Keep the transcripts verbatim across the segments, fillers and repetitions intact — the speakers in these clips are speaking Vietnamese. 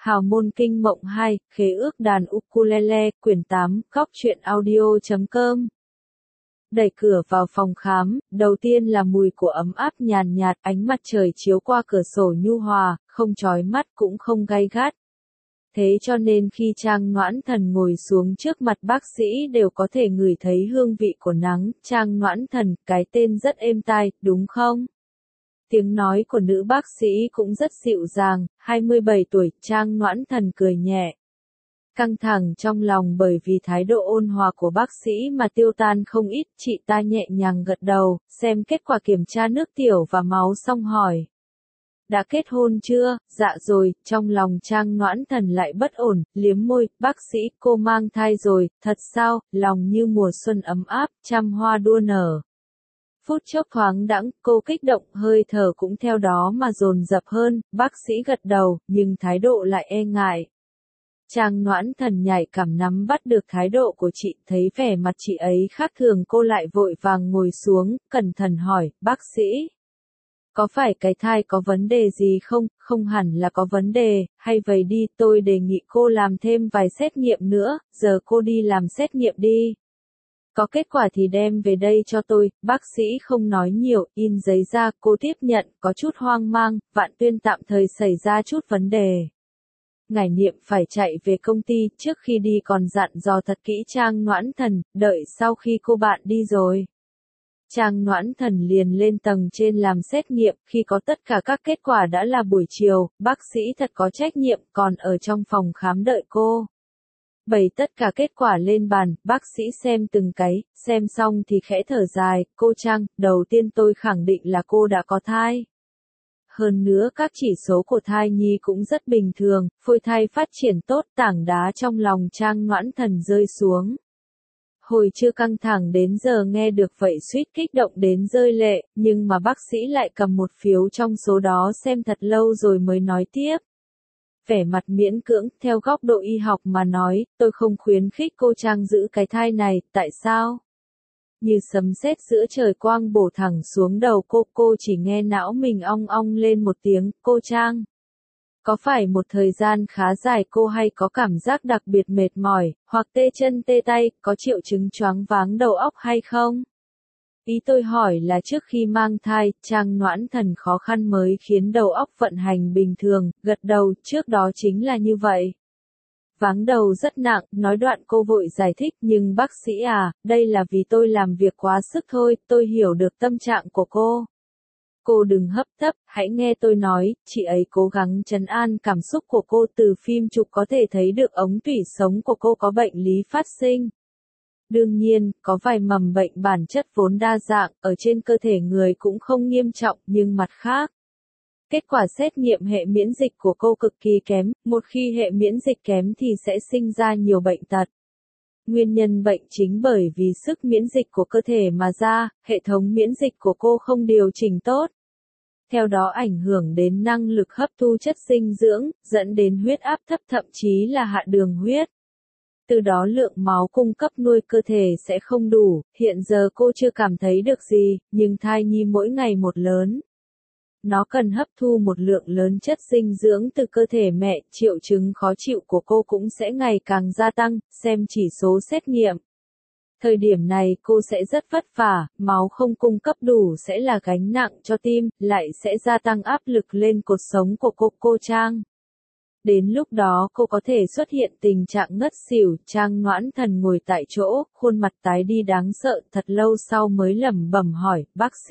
Hào môn kinh mộng hai, khế ước đàn ukulele, quyển tám, góc truyện audio chấm com. Đẩy cửa vào phòng khám, đầu tiên là mùi của ấm áp nhàn nhạt, ánh mặt trời chiếu qua cửa sổ nhu hòa, không chói mắt cũng không gay gắt. Thế cho nên khi Trang Noãn Thần ngồi xuống trước mặt bác sĩ đều có thể ngửi thấy hương vị của nắng. Trang Noãn Thần, cái tên rất êm tai, đúng không? Tiếng nói của nữ bác sĩ cũng rất dịu dàng, hai mươi bảy tuổi, Trang Noãn Thần cười nhẹ. Căng thẳng trong lòng bởi vì thái độ ôn hòa của bác sĩ mà tiêu tan không ít, chị ta nhẹ nhàng gật đầu, xem kết quả kiểm tra nước tiểu và máu xong hỏi. Đã kết hôn chưa? Dạ rồi, trong lòng Trang Noãn Thần lại bất ổn, liếm môi, bác sĩ, cô mang thai rồi, thật sao, lòng như mùa xuân ấm áp, trăm hoa đua nở. Phút chốc thoáng đãng, cô kích động, hơi thở cũng theo đó mà dồn dập hơn, bác sĩ gật đầu, nhưng thái độ lại e ngại. Trang Noãn Thần nhạy cảm nắm bắt được thái độ của chị, thấy vẻ mặt chị ấy khác thường cô lại vội vàng ngồi xuống, cẩn thận hỏi, bác sĩ. Có phải cái thai có vấn đề gì không? Không hẳn là có vấn đề, hay vậy đi, tôi đề nghị cô làm thêm vài xét nghiệm nữa, giờ cô đi làm xét nghiệm đi. Có kết quả thì đem về đây cho tôi, bác sĩ không nói nhiều, in giấy ra, cô tiếp nhận, có chút hoang mang, Vạn Tuyên tạm thời xảy ra chút vấn đề. Ngải Niệm phải chạy về công ty, trước khi đi còn dặn dò thật kỹ Trang Noãn Thần, đợi sau khi cô bạn đi rồi. Trang Noãn Thần liền lên tầng trên làm xét nghiệm, khi có tất cả các kết quả đã là buổi chiều, bác sĩ thật có trách nhiệm, còn ở trong phòng khám đợi cô. Bày tất cả kết quả lên bàn, bác sĩ xem từng cái, xem xong thì khẽ thở dài, cô Trang, đầu tiên tôi khẳng định là cô đã có thai. Hơn nữa các chỉ số của thai nhi cũng rất bình thường, phôi thai phát triển tốt, tảng đá trong lòng Trang Noãn Thần rơi xuống. Hồi chưa căng thẳng đến giờ nghe được vậy suýt kích động đến rơi lệ, nhưng mà bác sĩ lại cầm một phiếu trong số đó xem thật lâu rồi mới nói tiếp. Vẻ mặt miễn cưỡng, theo góc độ y học mà nói, tôi không khuyến khích cô Trang giữ cái thai này, tại sao? Như sấm sét giữa trời quang bổ thẳng xuống đầu cô, cô chỉ nghe não mình ong ong lên một tiếng, cô Trang. Có phải một thời gian khá dài cô hay có cảm giác đặc biệt mệt mỏi, hoặc tê chân tê tay, có triệu chứng choáng váng đầu óc hay không? Ý tôi hỏi là trước khi mang thai, Trang Noãn Thần khó khăn mới khiến đầu óc vận hành bình thường, gật đầu, trước đó chính là như vậy. Váng đầu rất nặng, nói đoạn cô vội giải thích, nhưng bác sĩ à, đây là vì tôi làm việc quá sức thôi, tôi hiểu được tâm trạng của cô. Cô đừng hấp tấp, hãy nghe tôi nói, chị ấy cố gắng trấn an cảm xúc của cô, từ phim chụp có thể thấy được ống tủy sống của cô có bệnh lý phát sinh. Đương nhiên, có vài mầm bệnh bản chất vốn đa dạng, ở trên cơ thể người cũng không nghiêm trọng, nhưng mặt khác. Kết quả xét nghiệm hệ miễn dịch của cô cực kỳ kém, một khi hệ miễn dịch kém thì sẽ sinh ra nhiều bệnh tật. Nguyên nhân bệnh chính bởi vì sức miễn dịch của cơ thể mà ra, hệ thống miễn dịch của cô không điều chỉnh tốt. Theo đó ảnh hưởng đến năng lực hấp thu chất dinh dưỡng, dẫn đến huyết áp thấp thậm chí là hạ đường huyết. Từ đó lượng máu cung cấp nuôi cơ thể sẽ không đủ, hiện giờ cô chưa cảm thấy được gì, nhưng thai nhi mỗi ngày một lớn. Nó cần hấp thu một lượng lớn chất dinh dưỡng từ cơ thể mẹ, triệu chứng khó chịu của cô cũng sẽ ngày càng gia tăng, xem chỉ số xét nghiệm. Thời điểm này cô sẽ rất vất vả, máu không cung cấp đủ sẽ là gánh nặng cho tim, lại sẽ gia tăng áp lực lên cột sống của cô, cô Trang. Đến lúc đó cô có thể xuất hiện tình trạng ngất xỉu, Trang Noãn Thần ngồi tại chỗ, khuôn mặt tái đi đáng sợ, thật lâu sau mới lẩm bẩm hỏi, bác sĩ.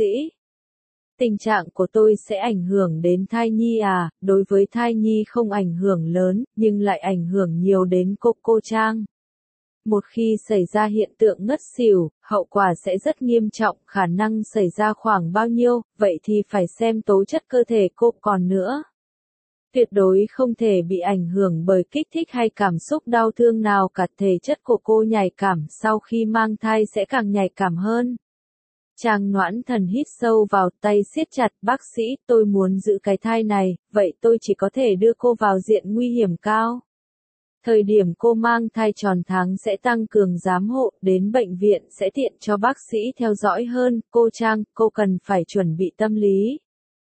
Tình trạng của tôi sẽ ảnh hưởng đến thai nhi à, đối với thai nhi không ảnh hưởng lớn, nhưng lại ảnh hưởng nhiều đến cô, cô Trang. Một khi xảy ra hiện tượng ngất xỉu, hậu quả sẽ rất nghiêm trọng, khả năng xảy ra khoảng bao nhiêu, vậy thì phải xem tố chất cơ thể cô còn nữa. Tuyệt đối không thể bị ảnh hưởng bởi kích thích hay cảm xúc đau thương nào cả, thể chất của cô nhạy cảm, sau khi mang thai sẽ càng nhạy cảm hơn. Trang Noãn Thần hít sâu vào, tay siết chặt, bác sĩ, tôi muốn giữ cái thai này, vậy tôi chỉ có thể đưa cô vào diện nguy hiểm cao. Thời điểm cô mang thai tròn tháng sẽ tăng cường giám hộ, đến bệnh viện sẽ tiện cho bác sĩ theo dõi hơn, cô Trang, cô cần phải chuẩn bị tâm lý.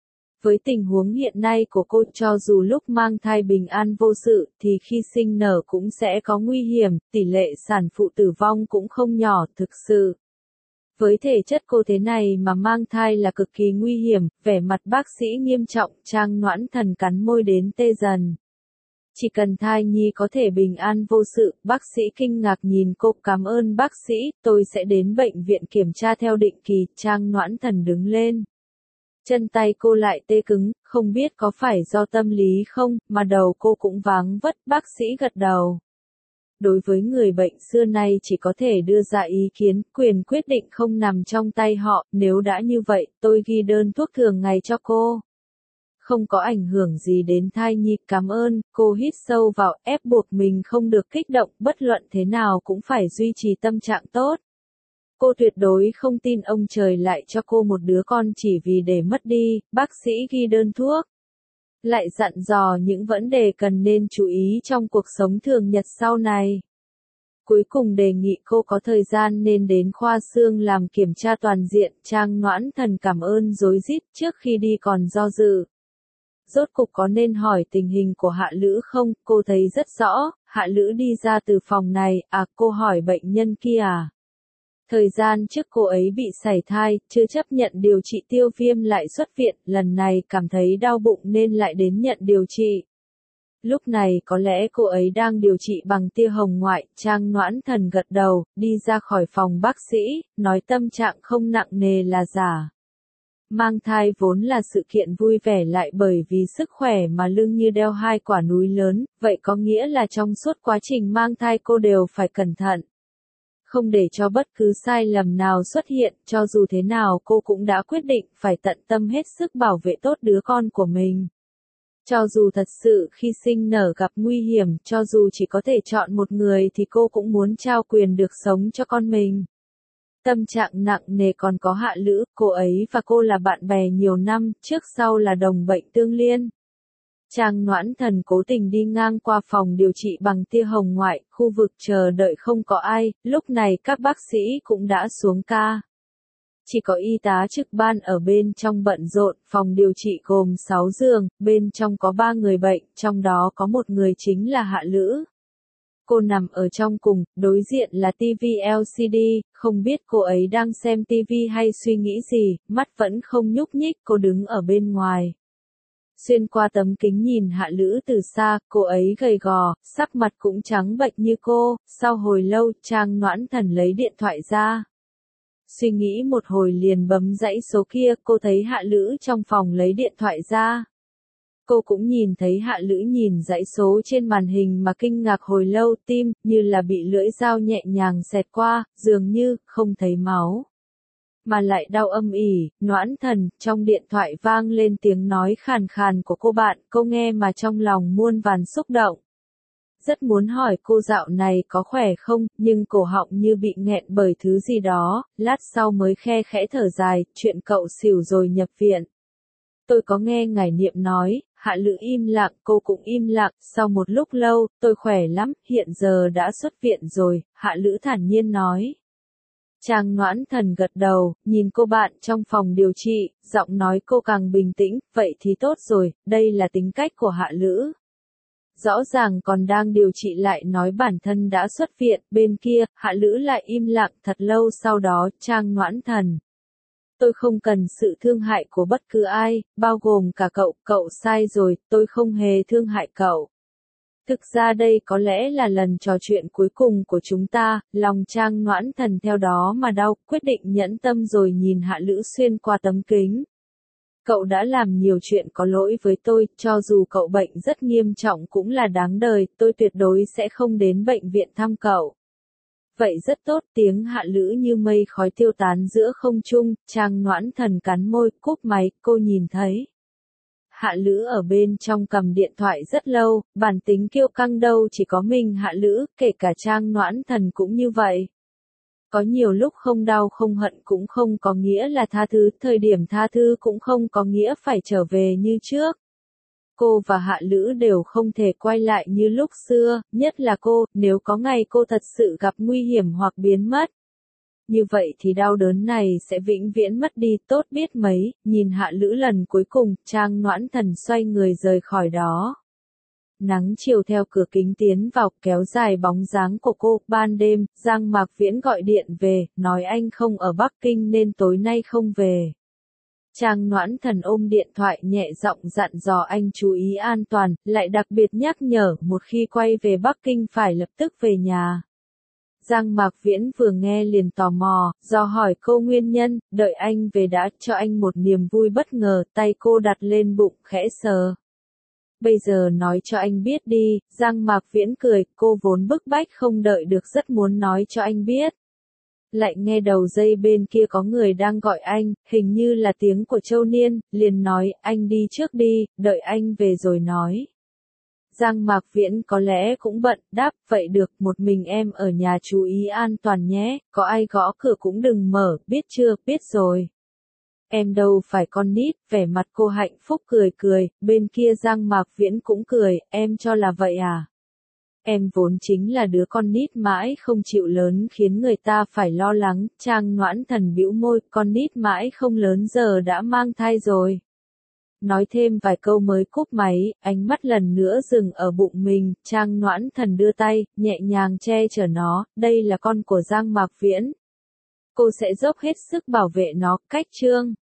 Với tình huống hiện nay của cô, cho dù lúc mang thai bình an vô sự, thì khi sinh nở cũng sẽ có nguy hiểm, tỷ lệ sản phụ tử vong cũng không nhỏ, thực sự. Với thể chất cô thế này mà mang thai là cực kỳ nguy hiểm, vẻ mặt bác sĩ nghiêm trọng, Trang Noãn Thần cắn môi đến tê dần. Chỉ cần thai nhi có thể bình an vô sự, bác sĩ kinh ngạc nhìn cô, cảm ơn bác sĩ, tôi sẽ đến bệnh viện kiểm tra theo định kỳ, Trang Noãn Thần đứng lên. Chân tay cô lại tê cứng, không biết có phải do tâm lý không, mà đầu cô cũng váng vất, bác sĩ gật đầu. Đối với người bệnh xưa nay chỉ có thể đưa ra ý kiến, quyền quyết định không nằm trong tay họ, nếu đã như vậy, tôi ghi đơn thuốc thường ngày cho cô. Không có ảnh hưởng gì đến thai nhi, cảm ơn, cô hít sâu vào, ép buộc mình không được kích động, bất luận thế nào cũng phải duy trì tâm trạng tốt. Cô tuyệt đối không tin ông trời lại cho cô một đứa con chỉ vì để mất đi, bác sĩ ghi đơn thuốc. Lại dặn dò những vấn đề cần nên chú ý trong cuộc sống thường nhật sau này. Cuối cùng đề nghị cô có thời gian nên đến khoa xương làm kiểm tra toàn diện, Trang Noãn Thần cảm ơn rối rít, trước khi đi còn do dự. Rốt cục có nên hỏi tình hình của Hạ Lữ không, cô thấy rất rõ, Hạ Lữ đi ra từ phòng này, à cô hỏi bệnh nhân kia à. Thời gian trước cô ấy bị sảy thai, chưa chấp nhận điều trị tiêu viêm lại xuất viện, lần này cảm thấy đau bụng nên lại đến nhận điều trị. Lúc này có lẽ cô ấy đang điều trị bằng tia hồng ngoại, Trang Noãn Thần gật đầu, đi ra khỏi phòng bác sĩ, nói tâm trạng không nặng nề là giả. Mang thai vốn là sự kiện vui vẻ lại bởi vì sức khỏe mà lưng như đeo hai quả núi lớn, vậy có nghĩa là trong suốt quá trình mang thai cô đều phải cẩn thận. Không để cho bất cứ sai lầm nào xuất hiện, cho dù thế nào cô cũng đã quyết định phải tận tâm hết sức bảo vệ tốt đứa con của mình. Cho dù thật sự khi sinh nở gặp nguy hiểm, cho dù chỉ có thể chọn một người thì cô cũng muốn trao quyền được sống cho con mình. Tâm trạng nặng nề còn có Hạ Lữ, cô ấy và cô là bạn bè nhiều năm, trước sau là đồng bệnh tương liên. Trang Noãn Thần cố tình đi ngang qua phòng điều trị bằng tia hồng ngoại, khu vực chờ đợi không có ai, lúc này các bác sĩ cũng đã xuống ca. Chỉ có y tá trực ban ở bên trong bận rộn, phòng điều trị gồm sáu giường, bên trong có ba người bệnh, trong đó có một người chính là Hạ Lữ. Cô nằm ở trong cùng, đối diện là ti vi lờ xê đê, không biết cô ấy đang xem ti vi hay suy nghĩ gì, mắt vẫn không nhúc nhích, cô đứng ở bên ngoài. Xuyên qua tấm kính nhìn Hạ Lữ từ xa, cô ấy gầy gò, sắc mặt cũng trắng bệch như cô, sau hồi lâu, Trang Noãn Thần lấy điện thoại ra. Suy nghĩ một hồi liền bấm dãy số kia, cô thấy Hạ Lữ trong phòng lấy điện thoại ra. Cô cũng nhìn thấy Hạ Lữ nhìn dãy số trên màn hình mà kinh ngạc hồi lâu, tim, như là bị lưỡi dao nhẹ nhàng xẹt qua, dường như, không thấy máu. Mà lại đau âm ỉ, Noãn Thần, trong điện thoại vang lên tiếng nói khàn khàn của cô bạn, cô nghe mà trong lòng muôn vàn xúc động. Rất muốn hỏi cô dạo này có khỏe không, nhưng cổ họng như bị nghẹn bởi thứ gì đó, lát sau mới khe khẽ thở dài, chuyện cậu xỉu rồi nhập viện. Tôi có nghe ngài niệm nói, Hạ Lữ im lặng, cô cũng im lặng, sau một lúc lâu, tôi khỏe lắm, hiện giờ đã xuất viện rồi, Hạ Lữ thản nhiên nói. Trang Noãn Thần gật đầu, nhìn cô bạn trong phòng điều trị, giọng nói cô càng bình tĩnh, vậy thì tốt rồi, đây là tính cách của Hạ Lữ. Rõ ràng còn đang điều trị lại nói bản thân đã xuất viện, bên kia, Hạ Lữ lại im lặng thật lâu sau đó, Trang Noãn Thần. Tôi không cần sự thương hại của bất cứ ai, bao gồm cả cậu, cậu sai rồi, tôi không hề thương hại cậu. Thực ra đây có lẽ là lần trò chuyện cuối cùng của chúng ta, lòng Trang Noãn Thần theo đó mà đau, quyết định nhẫn tâm rồi nhìn Hạ Lữ xuyên qua tấm kính. Cậu đã làm nhiều chuyện có lỗi với tôi, cho dù cậu bệnh rất nghiêm trọng cũng là đáng đời, tôi tuyệt đối sẽ không đến bệnh viện thăm cậu. Vậy rất tốt, tiếng Hạ Lữ như mây khói tiêu tán giữa không trung, Trang Noãn Thần cắn môi, cúp máy, cô nhìn thấy. Hạ Lữ ở bên trong cầm điện thoại rất lâu, bản tính kiêu căng đâu chỉ có mình Hạ Lữ, kể cả Trang Noãn Thần cũng như vậy. Có nhiều lúc không đau không hận cũng không có nghĩa là tha thứ, thời điểm tha thứ cũng không có nghĩa phải trở về như trước. Cô và Hạ Lữ đều không thể quay lại như lúc xưa, nhất là cô, nếu có ngày cô thật sự gặp nguy hiểm hoặc biến mất. Như vậy thì đau đớn này sẽ vĩnh viễn mất đi, tốt biết mấy, nhìn Hạ Lữ lần cuối cùng, Trang Noãn Thần xoay người rời khỏi đó. Nắng chiều theo cửa kính tiến vào, kéo dài bóng dáng của cô. Ban đêm, Giang Mạc Viễn gọi điện về, nói anh không ở Bắc Kinh nên tối nay không về. Trang Noãn Thần ôm điện thoại nhẹ giọng dặn dò anh chú ý an toàn, lại đặc biệt nhắc nhở một khi quay về Bắc Kinh phải lập tức về nhà. Giang Mạc Viễn vừa nghe liền tò mò, do hỏi cô nguyên nhân, đợi anh về đã cho anh một niềm vui bất ngờ, tay cô đặt lên bụng khẽ sờ. Bây giờ nói cho anh biết đi, Giang Mạc Viễn cười, cô vốn bức bách không đợi được rất muốn nói cho anh biết. Lại nghe đầu dây bên kia có người đang gọi anh, hình như là tiếng của Châu Niên, liền nói, anh đi trước đi, đợi anh về rồi nói. Giang Mạc Viễn có lẽ cũng bận, đáp, vậy được, một mình em ở nhà chú ý an toàn nhé, có ai gõ cửa cũng đừng mở, biết chưa, biết rồi. Em đâu phải con nít, vẻ mặt cô hạnh phúc cười cười, bên kia Giang Mạc Viễn cũng cười, em cho là vậy à? Em vốn chính là đứa con nít mãi không chịu lớn khiến người ta phải lo lắng, Trang Noãn Thần bĩu môi, con nít mãi không lớn giờ đã mang thai rồi. Nói thêm vài câu mới cúp máy, ánh mắt lần nữa dừng ở bụng mình, Trang Noãn Thần đưa tay, nhẹ nhàng che chở nó, đây là con của Giang Mạc Viễn. Cô sẽ dốc hết sức bảo vệ nó, cách chương.